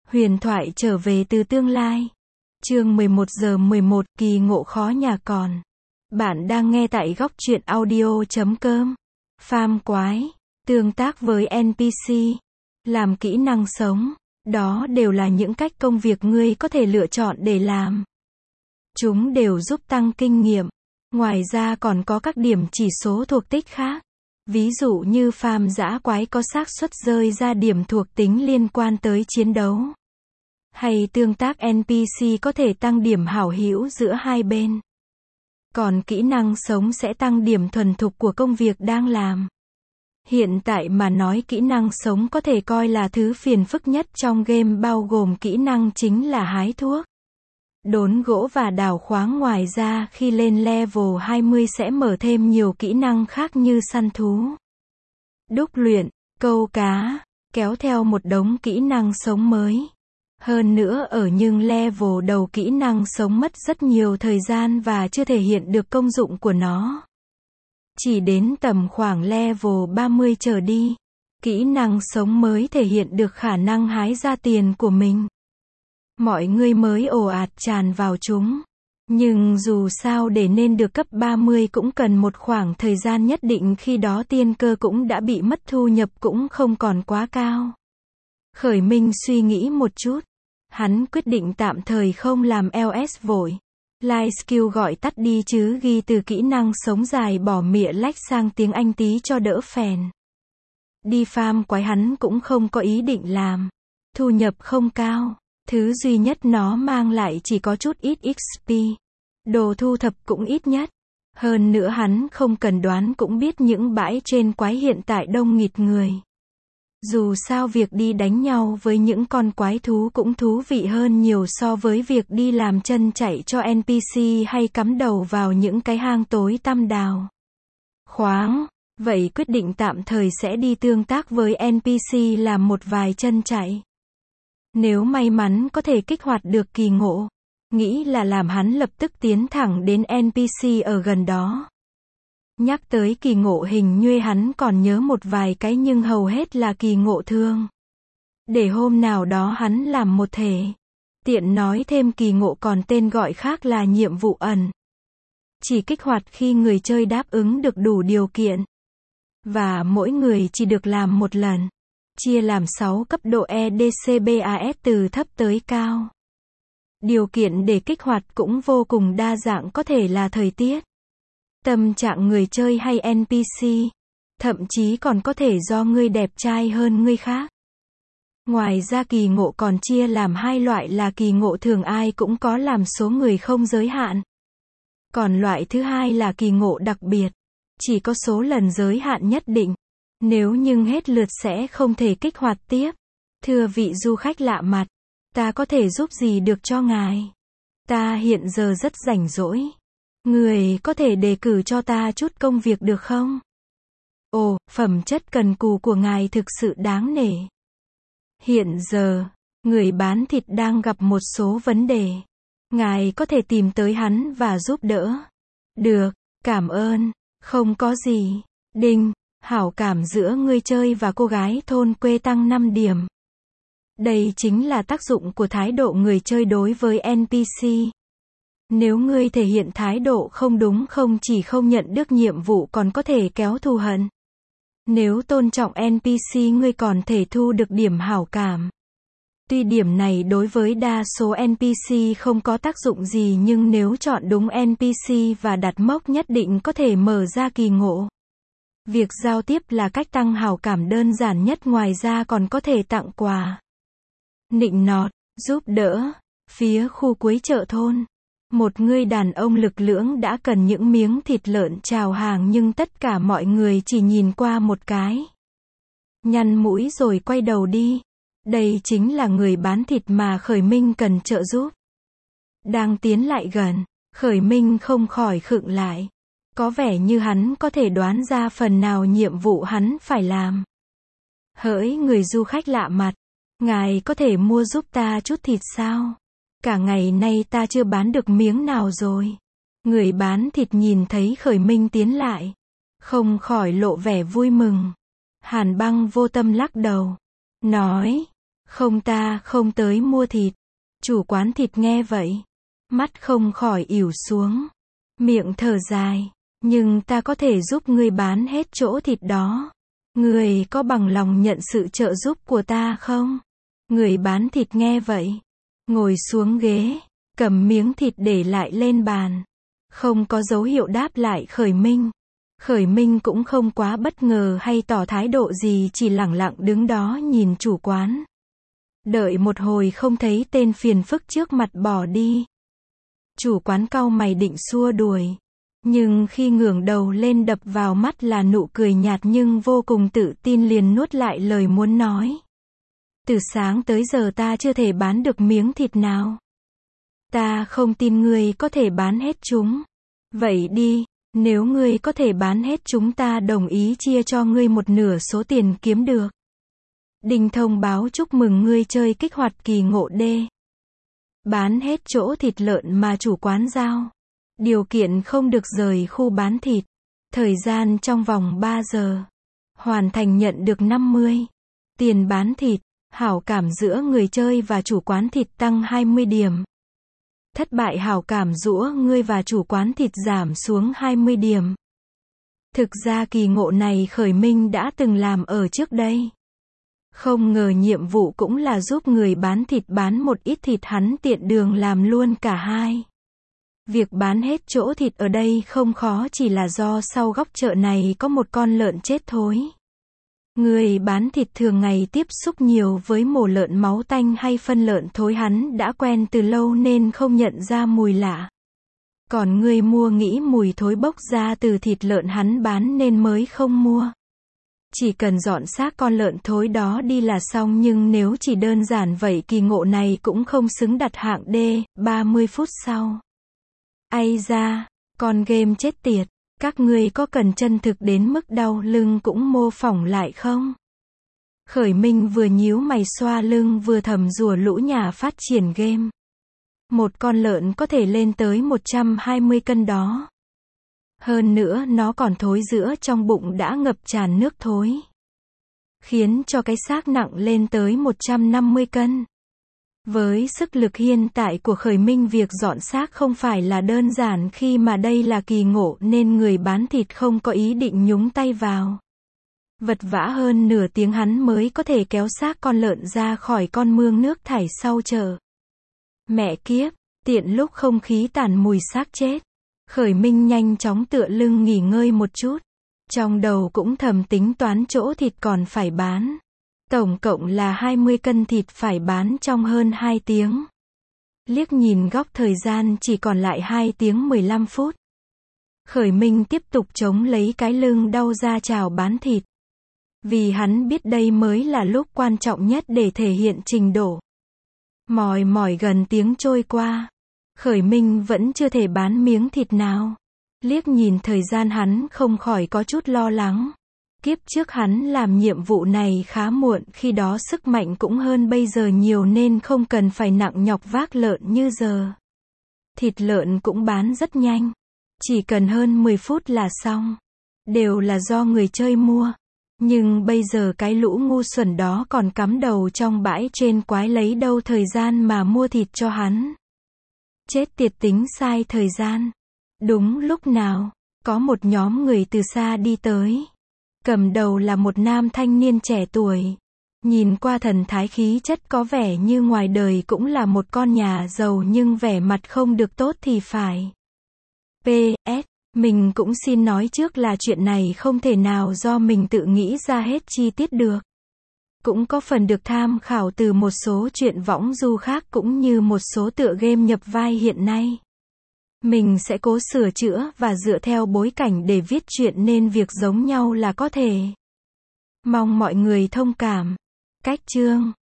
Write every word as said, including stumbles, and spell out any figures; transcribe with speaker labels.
Speaker 1: Huyền thoại trở về từ tương lai. Chương mười một giờ mười một, kỳ ngộ khó nhà còn. Bạn đang nghe tại góc truyện audio chấm com. Farm quái, tương tác với en pê xê, làm kỹ năng sống, đó đều là những cách công việc ngươi có thể lựa chọn để làm. Chúng đều giúp tăng kinh nghiệm. Ngoài ra còn có các điểm chỉ số thuộc tích khác. Ví dụ như farm dã quái có xác suất rơi ra điểm thuộc tính liên quan tới chiến đấu. Hay tương tác en pê xê có thể tăng điểm hảo hữu giữa hai bên. Còn kỹ năng sống sẽ tăng điểm thuần thục của công việc đang làm. Hiện tại mà nói kỹ năng sống có thể coi là thứ phiền phức nhất trong game, bao gồm kỹ năng chính là hái thuốc, đốn gỗ và đào khoáng. Ngoài ra khi lên level hai mươi sẽ mở thêm nhiều kỹ năng khác như săn thú, đúc luyện, câu cá, kéo theo một đống kỹ năng sống mới. Hơn nữa ở những level đầu kỹ năng sống mất rất nhiều thời gian và chưa thể hiện được công dụng của nó. Chỉ đến tầm khoảng level ba mươi trở đi, kỹ năng sống mới thể hiện được khả năng hái ra tiền của mình. Mọi người mới ồ ạt tràn vào chúng. Nhưng dù sao để nên được cấp ba mươi cũng cần một khoảng thời gian nhất định, khi đó tiên cơ cũng đã bị mất, thu nhập cũng không còn quá cao. Khởi Minh suy nghĩ một chút. Hắn quyết định tạm thời không làm lờ ét vội. Life skill gọi tắt đi chứ, ghi từ kỹ năng sống dài bỏ mịa lách sang tiếng Anh tí cho đỡ phèn. Đi farm quái hắn cũng không có ý định làm. Thu nhập không cao. Thứ duy nhất nó mang lại chỉ có chút ít ích pê. Đồ thu thập cũng ít nhất. Hơn nữa hắn không cần đoán cũng biết những bãi trên quái hiện tại đông nghịt người. Dù sao việc đi đánh nhau với những con quái thú cũng thú vị hơn nhiều so với việc đi làm chân chạy cho en pê xê hay cắm đầu vào những cái hang tối tăm đào khoáng. Vậy quyết định tạm thời sẽ đi tương tác với en pê xê làm một vài chân chạy. Nếu may mắn có thể kích hoạt được kỳ ngộ, nghĩ là làm hắn lập tức tiến thẳng đến en pê xê ở gần đó. Nhắc tới kỳ ngộ hình như hắn còn nhớ một vài cái nhưng hầu hết là kỳ ngộ thương. Để hôm nào đó hắn làm một thể. Tiện nói thêm kỳ ngộ còn tên gọi khác là nhiệm vụ ẩn. Chỉ kích hoạt khi người chơi đáp ứng được đủ điều kiện. Và mỗi người chỉ được làm một lần. Chia làm sáu cấp độ e đê xê bê a ét từ thấp tới cao. Điều kiện để kích hoạt cũng vô cùng đa dạng, có thể là thời tiết, tâm trạng người chơi hay en pê xê. Thậm chí còn có thể do ngươi đẹp trai hơn người khác. Ngoài ra kỳ ngộ còn chia làm hai loại là kỳ ngộ thường ai cũng có, làm số người không giới hạn. Còn loại thứ hai là kỳ ngộ đặc biệt, chỉ có số lần giới hạn nhất định. Nếu nhưng hết lượt sẽ không thể kích hoạt tiếp. Thưa vị du khách lạ mặt, ta có thể giúp gì được cho ngài? Ta hiện giờ rất rảnh rỗi. Người có thể đề cử cho ta chút công việc được không? Ồ, phẩm chất cần cù của ngài thực sự đáng nể. Hiện giờ, người bán thịt đang gặp một số vấn đề. Ngài có thể tìm tới hắn và giúp đỡ. Được, cảm ơn. Không có gì. Đinh, hảo cảm giữa người chơi và cô gái thôn quê tăng năm điểm. Đây chính là tác dụng của thái độ người chơi đối với en pê xê. Nếu ngươi thể hiện thái độ không đúng, không chỉ không nhận được nhiệm vụ còn có thể kéo thù hận. Nếu tôn trọng en pê xê ngươi còn thể thu được điểm hảo cảm. Tuy điểm này đối với đa số en pê xê không có tác dụng gì, nhưng nếu chọn đúng en pê xê và đặt mốc nhất định có thể mở ra kỳ ngộ. Việc giao tiếp là cách tăng hảo cảm đơn giản nhất, ngoài ra còn có thể tặng quà, nịnh nọt, giúp đỡ. Phía khu cuối chợ thôn, một người đàn ông lực lưỡng đã cần những miếng thịt lợn chào hàng, nhưng tất cả mọi người chỉ nhìn qua một cái, nhăn mũi rồi quay đầu đi. Đây chính là người bán thịt mà Khởi Minh cần trợ giúp. Đang tiến lại gần, Khởi Minh không khỏi khựng lại. Có vẻ như hắn có thể đoán ra phần nào nhiệm vụ hắn phải làm. Hỡi người du khách lạ mặt, ngài có thể mua giúp ta chút thịt sao? Cả ngày nay ta chưa bán được miếng nào rồi. Người bán thịt nhìn thấy Khởi Minh tiến lại, không khỏi lộ vẻ vui mừng. Hàn Băng vô tâm lắc đầu, nói, Không, ta không tới mua thịt. Chủ quán thịt nghe vậy, mắt không khỏi ỉu xuống, miệng thở dài. Nhưng ta có thể giúp ngươi bán hết chỗ thịt đó. Ngươi có bằng lòng nhận sự trợ giúp của ta không? Người bán thịt nghe vậy, ngồi xuống ghế, cầm miếng thịt để lại lên bàn. Không có dấu hiệu đáp lại Khởi Minh. Khởi Minh cũng không quá bất ngờ hay tỏ thái độ gì, chỉ lẳng lặng đứng đó nhìn chủ quán. Đợi một hồi không thấy tên phiền phức trước mặt bỏ đi. Chủ quán cau mày định xua đuổi. Nhưng khi ngẩng đầu lên đập vào mắt là nụ cười nhạt nhưng vô cùng tự tin, liền nuốt lại lời muốn nói. Từ sáng tới giờ ta chưa thể bán được miếng thịt nào. Ta không tin ngươi có thể bán hết chúng. Vậy đi, nếu ngươi có thể bán hết chúng ta đồng ý chia cho ngươi một nửa số tiền kiếm được. Đinh thông báo chúc mừng ngươi chơi kích hoạt kỳ ngộ D. Bán hết chỗ thịt lợn mà chủ quán giao. Điều kiện không được rời khu bán thịt. Thời gian trong vòng ba giờ. Hoàn thành nhận được năm mươi. Tiền bán thịt. Hảo cảm giữa người chơi và chủ quán thịt tăng hai mươi điểm. Thất bại, hảo cảm giữa ngươi và chủ quán thịt giảm xuống hai mươi điểm. Thực ra kỳ ngộ này Khởi Minh đã từng làm ở trước đây. Không ngờ nhiệm vụ cũng là giúp người bán thịt bán một ít thịt, hắn tiện đường làm luôn cả hai. Việc bán hết chỗ thịt ở đây không khó, chỉ là do sau góc chợ này có một con lợn chết thối. Người bán thịt thường ngày tiếp xúc nhiều với mổ lợn máu tanh hay phân lợn thối, hắn đã quen từ lâu nên không nhận ra mùi lạ. Còn người mua nghĩ mùi thối bốc ra từ thịt lợn hắn bán nên mới không mua. Chỉ cần dọn xác con lợn thối đó đi là xong, nhưng nếu chỉ đơn giản vậy kỳ ngộ này cũng không xứng đặt hạng D. ba mươi phút sau. Ây da, con game chết tiệt. Các ngươi có cần chân thực đến mức đau lưng cũng mô phỏng lại không? Khởi Minh vừa nhíu mày xoa lưng vừa thầm rủa lũ nhà phát triển game. Một con lợn có thể lên tới một trăm hai mươi cân đó. Hơn nữa nó còn thối, giữa trong bụng đã ngập tràn nước thối. Khiến cho cái xác nặng lên tới một trăm năm mươi cân. Với sức lực hiện tại của Khởi Minh, việc dọn xác không phải là đơn giản, khi mà đây là kỳ ngộ nên người bán thịt không có ý định nhúng tay vào. Vật vã hơn nửa tiếng hắn mới có thể kéo xác con lợn ra khỏi con mương nước thải sau chợ. Mẹ kiếp, tiện lúc không khí tản mùi xác chết. Khởi Minh nhanh chóng tựa lưng nghỉ ngơi một chút. Trong đầu cũng thầm tính toán chỗ thịt còn phải bán. Tổng cộng là hai mươi cân thịt phải bán trong hơn hai tiếng. Liếc nhìn góc thời gian chỉ còn lại hai tiếng mười lăm phút. Khởi Minh tiếp tục chống lấy cái lưng đau ra chào bán thịt. Vì hắn biết đây mới là lúc quan trọng nhất để thể hiện trình độ. Mỏi mỏi gần tiếng trôi qua. Khởi Minh vẫn chưa thể bán miếng thịt nào. Liếc nhìn thời gian hắn không khỏi có chút lo lắng. Kiếp trước hắn làm nhiệm vụ này khá muộn, khi đó sức mạnh cũng hơn bây giờ nhiều nên không cần phải nặng nhọc vác lợn như giờ. Thịt lợn cũng bán rất nhanh. Chỉ cần hơn mười phút là xong. Đều là do người chơi mua. Nhưng bây giờ cái lũ ngu xuẩn đó còn cắm đầu trong bãi trên quái, lấy đâu thời gian mà mua thịt cho hắn. Chết tiệt, tính sai thời gian. Đúng lúc nào, có một nhóm người từ xa đi tới. Cầm đầu là một nam thanh niên trẻ tuổi. Nhìn qua thần thái khí chất có vẻ như ngoài đời cũng là một con nhà giàu, nhưng vẻ mặt không được tốt thì phải. pê ét. Mình cũng xin nói trước là chuyện này không thể nào do mình tự nghĩ ra hết chi tiết được. Cũng có phần được tham khảo từ một số truyện võng du khác cũng như một số tựa game nhập vai hiện nay. Mình sẽ cố sửa chữa và dựa theo bối cảnh để viết chuyện nên việc giống nhau là có thể. Mong mọi người thông cảm. Cách chương